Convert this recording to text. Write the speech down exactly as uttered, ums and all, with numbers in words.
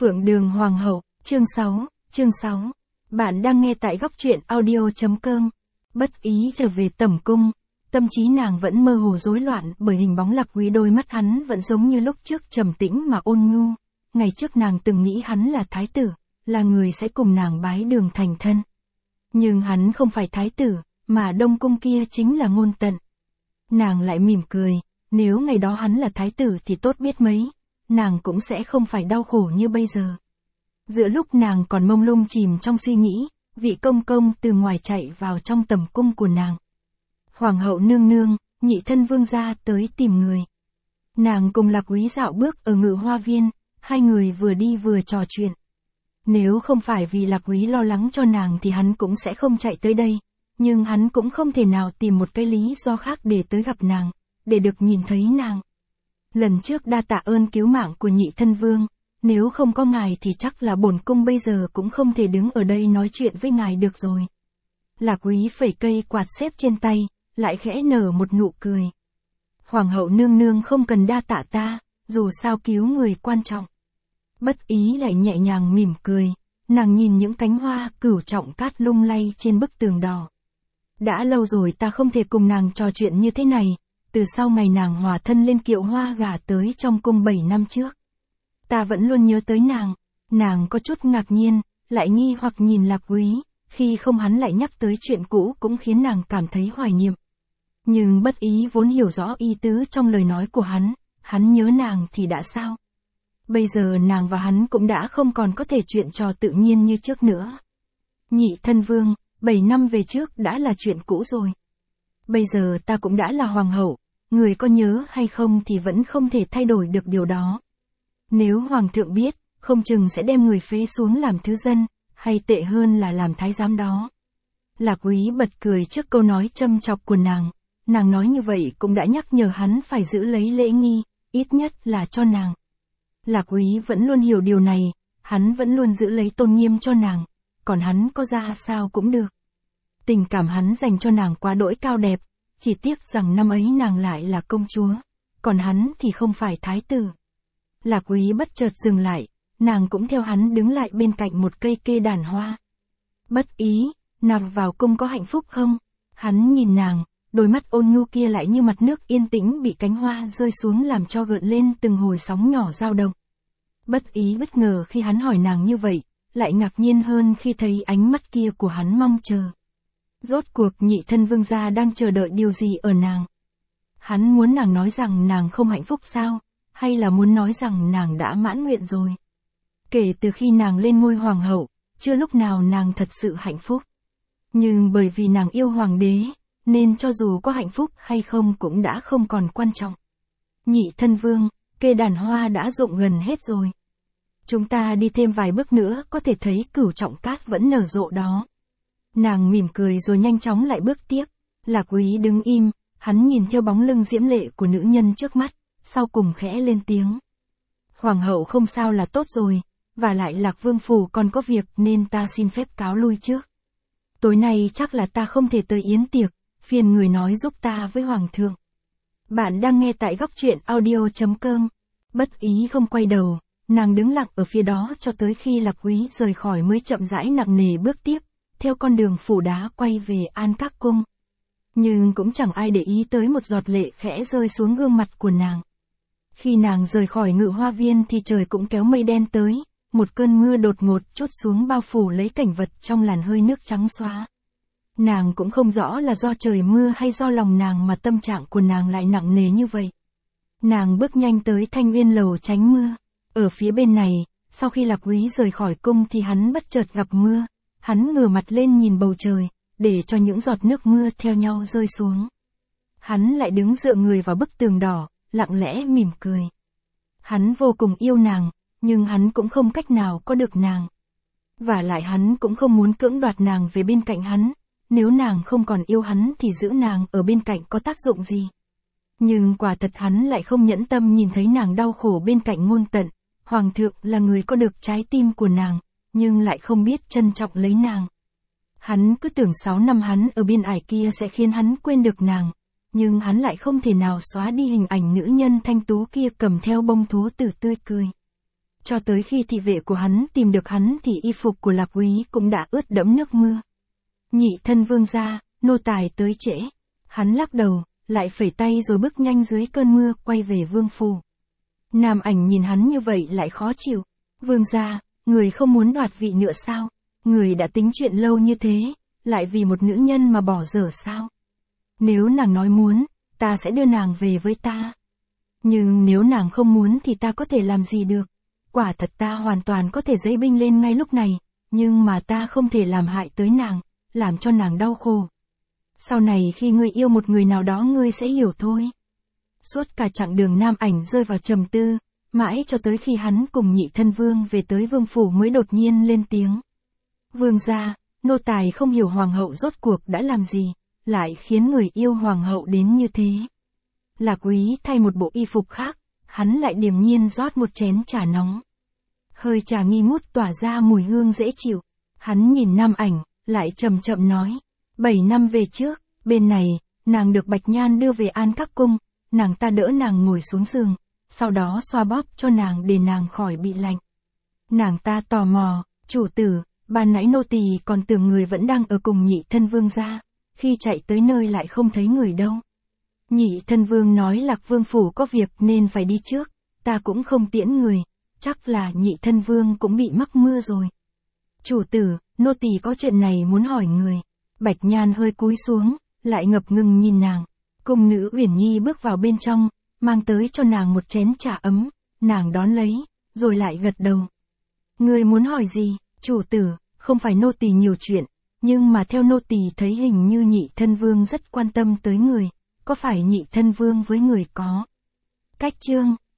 Phượng Đường Hoàng hậu, chương sáu, chương sáu. Bạn đang nghe tại góc truyện audio.com. Bất ý trở về tẩm cung, tâm trí nàng vẫn mơ hồ rối loạn bởi hình bóng Lạc Quý, đôi mắt hắn vẫn giống như lúc trước trầm tĩnh mà ôn nhu. Ngày trước nàng từng nghĩ hắn là thái tử, là người sẽ cùng nàng bái đường thành thân. Nhưng hắn không phải thái tử, mà đông cung kia chính là Ngôn Tận. Nàng lại mỉm cười, nếu ngày đó hắn là thái tử thì tốt biết mấy, nàng cũng sẽ không phải đau khổ như bây giờ. Giữa lúc nàng còn mông lung chìm trong suy nghĩ, vị công công từ ngoài chạy vào trong tầm cung của nàng. Hoàng hậu nương nương, nhị thân vương gia tới tìm người. Nàng cùng Lạc Quý dạo bước ở Ngự Hoa Viên, hai người vừa đi vừa trò chuyện. Nếu không phải vì Lạc Quý lo lắng cho nàng thì hắn cũng sẽ không chạy tới đây, nhưng hắn cũng không thể nào tìm một cái lý do khác để tới gặp nàng, để được nhìn thấy nàng. Lần trước đa tạ ơn cứu mạng của nhị thân vương, nếu không có ngài thì chắc là bổn cung bây giờ cũng không thể đứng ở đây nói chuyện với ngài được rồi. Lạc Quý phẩy cây quạt xếp trên tay, lại khẽ nở một nụ cười. Hoàng hậu nương nương không cần đa tạ ta, dù sao cứu người quan trọng. Bất ý lại nhẹ nhàng mỉm cười, nàng nhìn những cánh hoa cửu trọng cát lung lay trên bức tường đỏ. Đã lâu rồi ta không thể cùng nàng trò chuyện như thế này, từ sau ngày nàng hòa thân lên kiệu hoa gả tới trong cung bảy năm trước. Ta vẫn luôn nhớ tới nàng, nàng có chút ngạc nhiên, lại nghi hoặc nhìn Lạc Quý, khi không hắn lại nhắc tới chuyện cũ cũng khiến nàng cảm thấy hoài niệm. Nhưng bất ý vốn hiểu rõ ý tứ trong lời nói của hắn, hắn nhớ nàng thì đã sao? Bây giờ nàng và hắn cũng đã không còn có thể chuyện trò tự nhiên như trước nữa. Nhị thân vương, bảy năm về trước đã là chuyện cũ rồi. Bây giờ ta cũng đã là hoàng hậu, người có nhớ hay không thì vẫn không thể thay đổi được điều đó. Nếu hoàng thượng biết, không chừng sẽ đem người phế xuống làm thứ dân, hay tệ hơn là làm thái giám đó. Lạc Quý bật cười trước câu nói châm chọc của nàng, nàng nói như vậy cũng đã nhắc nhở hắn phải giữ lấy lễ nghi, ít nhất là cho nàng. Lạc Quý vẫn luôn hiểu điều này, hắn vẫn luôn giữ lấy tôn nghiêm cho nàng, còn hắn có ra sao cũng được. Tình cảm hắn dành cho nàng quá đỗi cao đẹp, chỉ tiếc rằng năm ấy nàng lại là công chúa, còn hắn thì không phải thái tử. Lạc Quý bất chợt dừng lại, nàng cũng theo hắn đứng lại bên cạnh một cây kê đàn hoa. Bất ý, nàng vào cung có hạnh phúc không? Hắn nhìn nàng, đôi mắt ôn nhu kia lại như mặt nước yên tĩnh bị cánh hoa rơi xuống làm cho gợn lên từng hồi sóng nhỏ dao động. Bất ý bất ngờ khi hắn hỏi nàng như vậy, lại ngạc nhiên hơn khi thấy ánh mắt kia của hắn mong chờ. Rốt cuộc nhị thân vương gia đang chờ đợi điều gì ở nàng? Hắn muốn nàng nói rằng nàng không hạnh phúc sao? Hay là muốn nói rằng nàng đã mãn nguyện rồi? Kể từ khi nàng lên ngôi hoàng hậu, chưa lúc nào nàng thật sự hạnh phúc. Nhưng bởi vì nàng yêu hoàng đế, nên cho dù có hạnh phúc hay không cũng đã không còn quan trọng. Nhị thân vương, kê đàn hoa đã rụng gần hết rồi. Chúng ta đi thêm vài bước nữa có thể thấy cửu trọng cát vẫn nở rộ đó. Nàng mỉm cười rồi nhanh chóng lại bước tiếp. Lạc Quý đứng im, hắn nhìn theo bóng lưng diễm lệ của nữ nhân trước mắt, sau cùng khẽ lên tiếng. Hoàng hậu không sao là tốt rồi, và lại Lạc Vương phủ còn có việc nên ta xin phép cáo lui trước. Tối nay chắc là ta không thể tới yến tiệc, phiền người nói giúp ta với hoàng thượng. Bạn đang nghe tại góc truyện audio.com. Bất ý không quay đầu, nàng đứng lặng ở phía đó cho tới khi Lạc Quý rời khỏi mới chậm rãi nặng nề bước tiếp, theo con đường phủ đá quay về An Các Cung. Nhưng cũng chẳng ai để ý tới một giọt lệ khẽ rơi xuống gương mặt của nàng. Khi nàng rời khỏi Ngự Hoa Viên thì trời cũng kéo mây đen tới, một cơn mưa đột ngột trút xuống bao phủ lấy cảnh vật trong làn hơi nước trắng xóa. Nàng cũng không rõ là do trời mưa hay do lòng nàng mà tâm trạng của nàng lại nặng nề như vậy. Nàng bước nhanh tới Thanh Uyên lầu tránh mưa. Ở phía bên này, sau khi Lạc Quý rời khỏi cung thì hắn bất chợt gặp mưa. Hắn ngửa mặt lên nhìn bầu trời, để cho những giọt nước mưa theo nhau rơi xuống. Hắn lại đứng dựa người vào bức tường đỏ, lặng lẽ mỉm cười. Hắn vô cùng yêu nàng, nhưng hắn cũng không cách nào có được nàng. Và lại hắn cũng không muốn cưỡng đoạt nàng về bên cạnh hắn. Nếu nàng không còn yêu hắn thì giữ nàng ở bên cạnh có tác dụng gì? Nhưng quả thật hắn lại không nhẫn tâm nhìn thấy nàng đau khổ bên cạnh Ngôn Tận. Hoàng thượng là người có được trái tim của nàng, nhưng lại không biết trân trọng lấy nàng. Hắn cứ tưởng sáu năm hắn ở biên ải kia sẽ khiến hắn quên được nàng, nhưng hắn lại không thể nào xóa đi hình ảnh nữ nhân thanh tú kia cầm theo bông thú tử tươi cười. Cho tới khi thị vệ của hắn tìm được hắn thì y phục của Lạc Úy cũng đã ướt đẫm nước mưa. Nhị thân vương gia, nô tài tới trễ. Hắn lắc đầu, lại phẩy tay rồi bước nhanh dưới cơn mưa quay về vương phủ. Nam Ảnh nhìn hắn như vậy lại khó chịu. Vương gia, người không muốn đoạt vị nữa sao? Người đã tính chuyện lâu như thế, lại vì một nữ nhân mà bỏ dở sao? Nếu nàng nói muốn, ta sẽ đưa nàng về với ta. Nhưng nếu nàng không muốn thì ta có thể làm gì được? Quả thật ta hoàn toàn có thể dấy binh lên ngay lúc này, nhưng mà ta không thể làm hại tới nàng, làm cho nàng đau khổ. Sau này khi ngươi yêu một người nào đó ngươi sẽ hiểu thôi. Suốt cả chặng đường Nam Ảnh rơi vào trầm tư, mãi cho tới khi hắn cùng nhị thân vương về tới vương phủ mới đột nhiên lên tiếng. Vương gia, nô tài không hiểu hoàng hậu rốt cuộc đã làm gì, lại khiến người yêu hoàng hậu đến như thế. Lạc Úy thay một bộ y phục khác, hắn lại điềm nhiên rót một chén trà nóng. Hơi trà nghi ngút tỏa ra mùi hương dễ chịu. Hắn nhìn Nam Ảnh, lại chậm chậm nói. Bảy năm về trước, bên này, nàng được Bạch Nhan đưa về An Các Cung, nàng ta đỡ nàng ngồi xuống giường, sau đó xoa bóp cho nàng để nàng khỏi bị lạnh. Nàng ta tò mò, chủ tử, ban nãy nô tỳ còn tưởng người vẫn đang ở cùng nhị thân vương gia, khi chạy tới nơi lại không thấy người đâu. Nhị thân vương nói Lạc vương phủ có việc nên phải đi trước, ta cũng không tiễn người, chắc là nhị thân vương cũng bị mắc mưa rồi. Chủ tử, nô tỳ có chuyện này muốn hỏi người. Bạch Nhan hơi cúi xuống, lại ngập ngừng nhìn nàng. Cung nữ Uyển Nhi bước vào bên trong, mang tới cho nàng một chén trà ấm, nàng đón lấy, rồi lại gật đầu. Người muốn hỏi gì, chủ tử, không phải nô tỳ nhiều chuyện, nhưng mà theo nô tỳ thấy hình như nhị thân vương rất quan tâm tới người, có phải nhị thân vương với người có cách chương